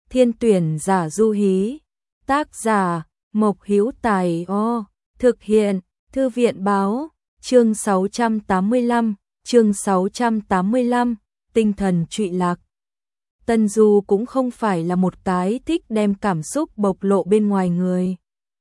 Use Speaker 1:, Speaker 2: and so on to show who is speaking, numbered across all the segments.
Speaker 1: Thiên tuyển giả du hí. Tác giả Mộc Hữu Tài. Thực hiện Thư viện báo. Chương 685, tinh thần trụy lạc. Tân Du cũng không phải là một cái thích đem cảm xúc bộc lộ bên ngoài người.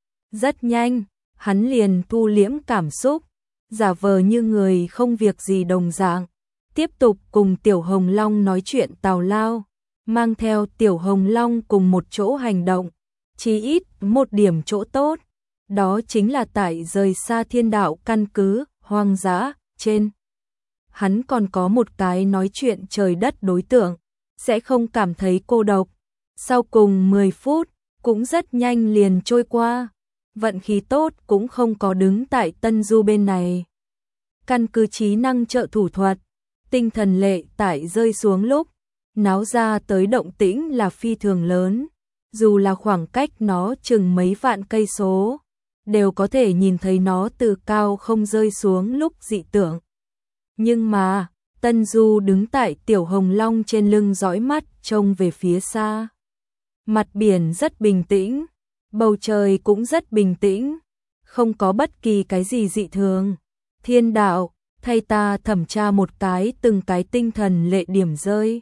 Speaker 1: Rất nhanh, hắn liền thu liễm cảm xúc, giả vờ như người không việc gì đồng dạng, tiếp tục cùng Tiểu Hồng Long nói chuyện tào lao, mang theo Tiểu Hồng Long cùng một chỗ hành động, chí ít một điểm chỗ tốt, đó chính là tại rời xa Thiên Đạo căn cứ hoang dã trên. Hắn còn có một cái nói chuyện trời đất đối tượng, sẽ không cảm thấy cô độc. Sau cùng 10 phút, cũng rất nhanh liền trôi qua. Vận khí tốt cũng không có đứng tại Tân Du bên này. Căn cứ trí năng trợ thủ thuật, tinh thần lệ tại rơi xuống lúc, náo ra tới động tĩnh là phi thường lớn. Dù là khoảng cách nó chừng mấy vạn cây số, đều có thể nhìn thấy nó từ cao không rơi xuống lúc dị tượng. Nhưng mà, Tân Du đứng tại Tiểu Hồng Long trên lưng dõi mắt trông về phía xa. Mặt biển rất bình tĩnh, bầu trời cũng rất bình tĩnh, không có bất kỳ cái gì dị thường. Thiên Đạo, thay ta thẩm tra một cái từng cái tinh thần lệ điểm rơi.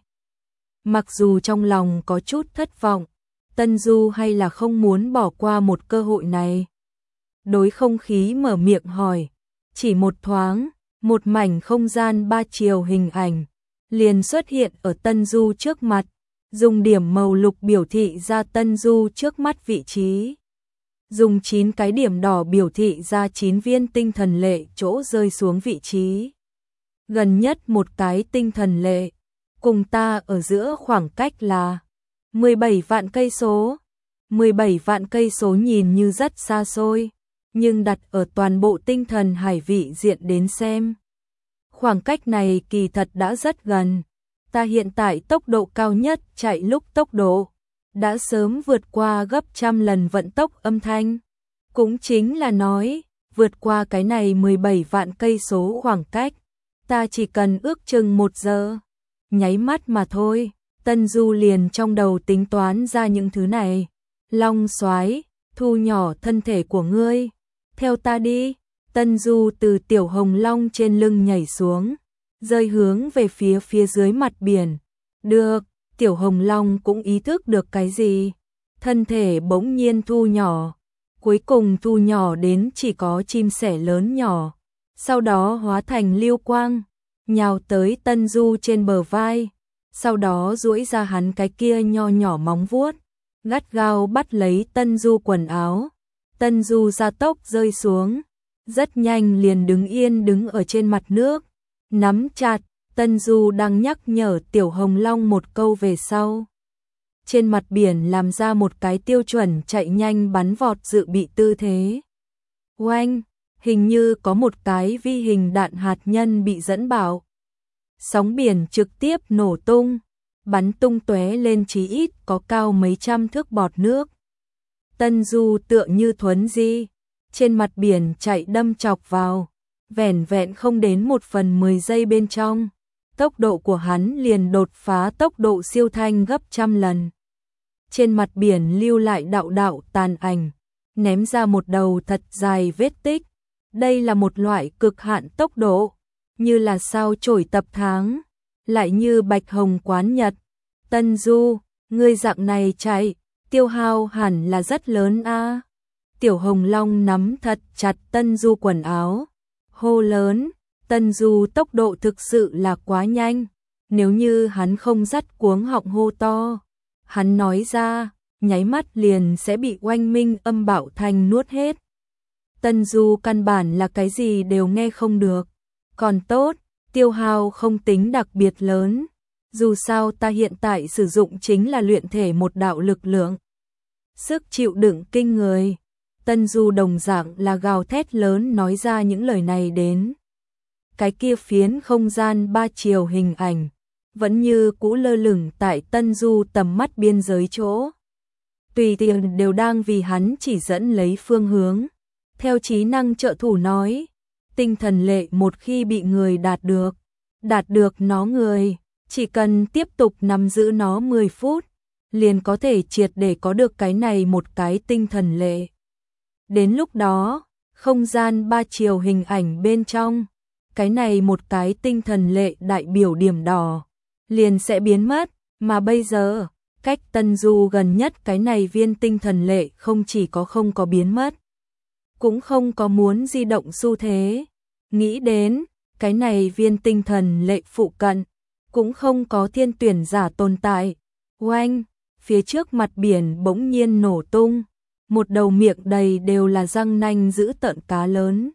Speaker 1: Mặc dù trong lòng có chút thất vọng, Tân Du hay là không muốn bỏ qua một cơ hội này. Đối không khí mở miệng hỏi, chỉ một thoáng, một mảnh không gian 3 chiều hình ảnh liền xuất hiện ở Tân Du trước mặt, dùng điểm màu lục biểu thị ra Tân Du trước mắt vị trí. Dùng 9 cái điểm đỏ biểu thị ra 9 viên tinh thần lệ chỗ rơi xuống vị trí. Gần nhất một cái tinh thần lệ, cùng ta ở giữa khoảng cách là 17 vạn cây số. 17 vạn cây số nhìn như rất xa xôi, nhưng đặt ở toàn bộ tinh thần hải vị diện đến xem, khoảng cách này kỳ thật đã rất gần. Ta hiện tại tốc độ cao nhất chạy lúc tốc độ đã sớm vượt qua gấp trăm lần vận tốc âm thanh. Cũng chính là nói, vượt qua cái này 17 vạn cây số khoảng cách, ta chỉ cần ước chừng 1 giờ, nháy mắt mà thôi. Tân Du liền trong đầu tính toán ra những thứ này. Long Soái, thu nhỏ thân thể của ngươi, theo ta đi. Tân Du từ Tiểu Hồng Long trên lưng nhảy xuống, rơi hướng về phía dưới mặt biển. Được, Tiểu Hồng Long cũng ý thức được cái gì, thân thể bỗng nhiên thu nhỏ, cuối cùng thu nhỏ đến chỉ có chim sẻ lớn nhỏ, sau đó hóa thành lưu quang, nhào tới Tân Du trên bờ vai, sau đó duỗi ra hắn cái kia nho nhỏ móng vuốt, gắt gao bắt lấy Tân Du quần áo. Tân Du gia tốc rơi xuống, rất nhanh liền đứng yên đứng ở trên mặt nước, nắm chặt. Tân Du đang nhắc nhở Tiểu Hồng Long một câu về sau, trên mặt biển làm ra một cái tiêu chuẩn chạy nhanh bắn vọt dự bị tư thế. Oanh, hình như có một cái vi hình đạn hạt nhân bị dẫn bạo. Sóng biển trực tiếp nổ tung, bắn tung tóe lên chí ít có cao mấy trăm thước bọt nước. Tân Du tựa như thuấn di, trên mặt biển chạy đâm chọc vào, vẻn vẹn không đến 1/10 giây bên trong, tốc độ của hắn liền đột phá tốc độ siêu thanh gấp trăm lần. Trên mặt biển lưu lại đạo đạo tàn ảnh, ném ra một đầu thật dài vết tích. Đây là một loại cực hạn tốc độ, như là sao chổi tập tháng, lại như bạch hồng quán nhật. Tân Du, ngươi dạng này chạy, tiêu hao hẳn là rất lớn a. Tiểu Hồng Long nắm thật chặt Tân Du quần áo, hô lớn. Tân Du tốc độ thực sự là quá nhanh, nếu như hắn không dắt cuống họng hô to, hắn nói ra, nháy mắt liền sẽ bị oanh minh âm bạo thanh nuốt hết. Tân Du căn bản là cái gì đều nghe không được, còn tốt, tiêu hao không tính đặc biệt lớn, dù sao ta hiện tại sử dụng chính là luyện thể một đạo lực lượng, sức chịu đựng kinh người. Tân Du đồng dạng là gào thét lớn nói ra những lời này đến. Cái kia phiến không gian 3 chiều hình ảnh vẫn như cũ lơ lửng tại Tân Du tầm mắt biên giới chỗ. Tùy tiện đều đang vì hắn chỉ dẫn lấy phương hướng. Theo trí năng trợ thủ nói, tinh thần lệ một khi bị người đạt được nó người, chỉ cần tiếp tục nắm giữ nó 10 phút, liền có thể triệt để có được cái này một cái tinh thần lệ. Đến lúc đó, không gian 3 chiều hình ảnh bên trong, cái này một cái tinh thần lệ đại biểu điểm đỏ, liền sẽ biến mất, mà bây giờ, cách Tân Du gần nhất cái này viên tinh thần lệ không chỉ có không có biến mất, cũng không có muốn di động xu thế. Nghĩ đến, cái này viên tinh thần lệ phụ cận, cũng không có thiên tuyển giả tồn tại. Oanh, phía trước mặt biển bỗng nhiên nổ tung, một đầu miệng đầy đều là răng nanh dữ tợn cá lớn.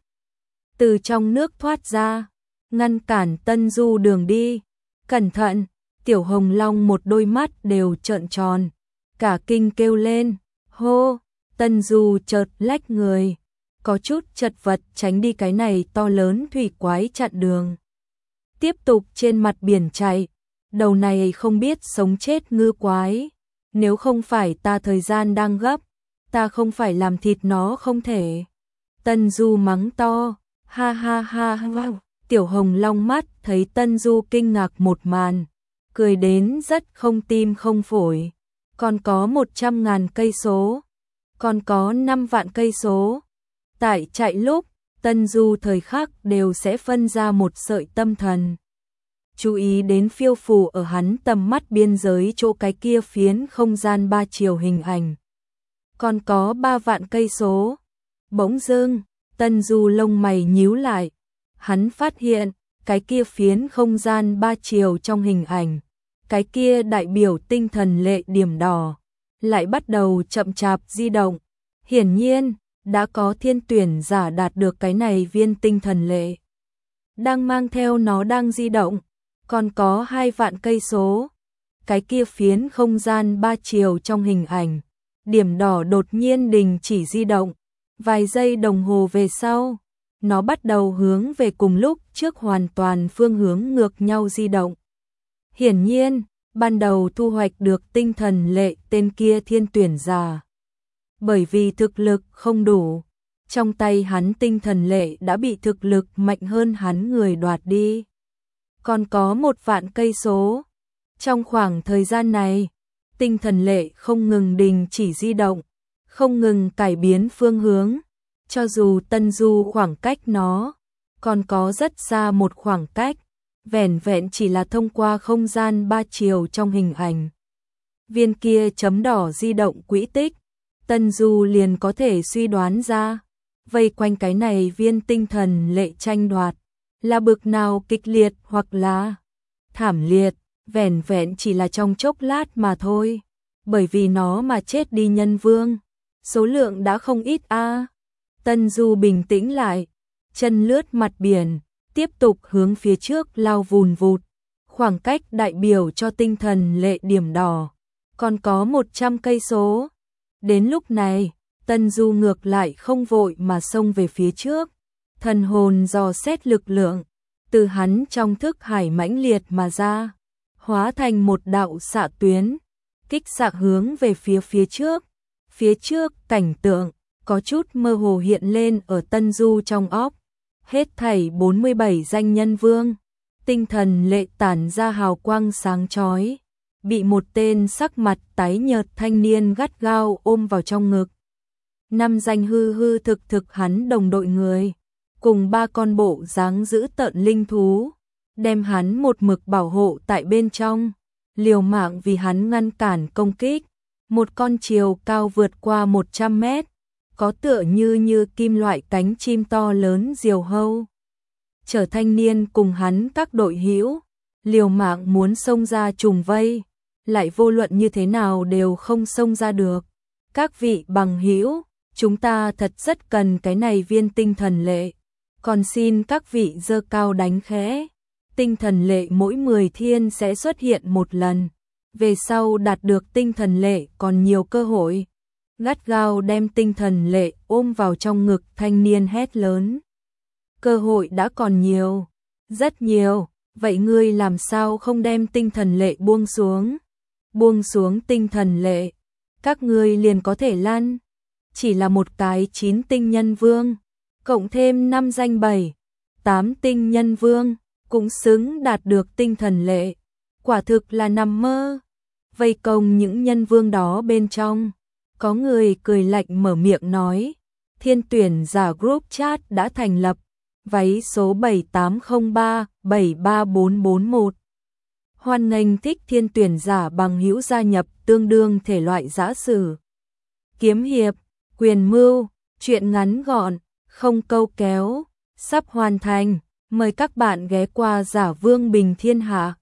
Speaker 1: Từ trong nước thoát ra, ngăn cản Tân Du đường đi. Cẩn thận, Tiểu Hồng Long một đôi mắt đều trợn tròn, cả kinh kêu lên, hô, Tân Du chợt lách người, có chút chật vật tránh đi cái này to lớn thủy quái chặn đường. Tiếp tục trên mặt biển chạy, đầu này không biết sống chết ngư quái, nếu không phải ta thời gian đang gấp, ta không phải làm thịt nó không thể. Tân Du mắng to, ha ha ha ha. Tiểu Hồng Long mắt thấy Tân Du kinh ngạc một màn, cười đến rất không tim không phổi. Còn có 100.000 cây số, còn có 5 vạn cây số. Tại chạy lúc, Tân Du thời khắc đều sẽ phân ra một sợi tâm thần. Chú ý đến phiêu phù ở hắn tầm mắt biên giới chỗ cái kia phiến không gian 3 chiều hình ảnh. Còn có 3 vạn cây số. Bỗng dưng, Tân Du lông mày nhíu lại. Hắn phát hiện, cái kia phiến không gian 3 chiều trong hình ảnh, cái kia đại biểu tinh thần lệ điểm đỏ, lại bắt đầu chậm chạp di động. Hiển nhiên, đã có thiên tuyển giả đạt được cái này viên tinh thần lệ. Đang mang theo nó đang di động, còn có 2 vạn cây số. Cái kia phiến không gian 3 chiều trong hình ảnh, điểm đỏ đột nhiên đình chỉ di động. Vài giây đồng hồ về sau, nó bắt đầu hướng về cùng lúc trước hoàn toàn phương hướng ngược nhau di động. Hiển nhiên, ban đầu thu hoạch được tinh thần lệ tên kia thiên tuyển giả. Bởi vì thực lực không đủ, trong tay hắn tinh thần lệ đã bị thực lực mạnh hơn hắn người đoạt đi. Còn có 1 vạn cây số. Trong khoảng thời gian này, tinh thần lệ không ngừng đình chỉ di động, không ngừng cải biến phương hướng. Cho dù Tân Du khoảng cách nó, còn có rất xa một khoảng cách, vẻn vẹn chỉ là thông qua không gian 3 chiều trong hình ảnh. Viên kia chấm đỏ di động quỹ tích, Tân Du liền có thể suy đoán ra, vây quanh cái này viên tinh thần lệ tranh đoạt, là bực nào kịch liệt hoặc là thảm liệt, vẻn vẹn chỉ là trong chốc lát mà thôi, bởi vì nó mà chết đi nhân vương, số lượng đã không ít a. Tân Du bình tĩnh lại, chân lướt mặt biển, tiếp tục hướng phía trước lao vùn vụt, khoảng cách đại biểu cho tinh thần lệ điểm đỏ, còn có 100 cây số. Đến lúc này, Tân Du ngược lại không vội mà xông về phía trước, thần hồn dò xét lực lượng, từ hắn trong thức hải mãnh liệt mà ra, hóa thành một đạo xạ tuyến, kích xạ hướng về phía trước cảnh tượng có chút mơ hồ hiện lên ở Tân Du trong óc. Hết thảy 47 danh nhân vương, tinh thần lệ tản ra hào quang sáng chói, bị một tên sắc mặt tái nhợt thanh niên gắt gao ôm vào trong ngực. 5 danh hư hư thực thực hắn đồng đội người, cùng 3 con bộ dáng dữ tợn linh thú, đem hắn một mực bảo hộ tại bên trong, liều mạng vì hắn ngăn cản công kích. Một con chiều cao vượt qua 100 mét, có tựa như kim loại cánh chim to lớn diều hâu. Trở thanh niên cùng hắn các đội hữu, liều mạng muốn xông ra trùng vây, lại vô luận như thế nào đều không xông ra được. Các vị bằng hữu, chúng ta thật rất cần cái này viên tinh thần lệ, còn xin các vị giơ cao đánh khẽ. Tinh thần lệ mỗi 10 thiên sẽ xuất hiện một lần, về sau đạt được tinh thần lệ còn nhiều cơ hội. Gắt gao đem tinh thần lệ ôm vào trong ngực thanh niên hét lớn. Cơ hội đã còn nhiều, rất nhiều, vậy ngươi làm sao không đem tinh thần lệ buông xuống? Buông xuống tinh thần lệ, các ngươi liền có thể lăn. Chỉ là một cái 9 tinh nhân vương, cộng thêm 5 danh 7, 8 tinh nhân vương, cũng xứng đạt được tinh thần lệ. Quả thực là nằm mơ. vây công những nhân vương đó bên trong. Có người cười lạnh mở miệng nói, Thiên Tuyển Giả Group Chat đã thành lập, váy số 7803-73441. Hoan nghênh thích Thiên Tuyển Giả bằng hữu gia nhập, tương đương thể loại giã sử, kiếm hiệp, quyền mưu, truyện ngắn gọn, không câu kéo, sắp hoàn thành. Mời các bạn ghé qua Giả Vương Bình Thiên Hạ.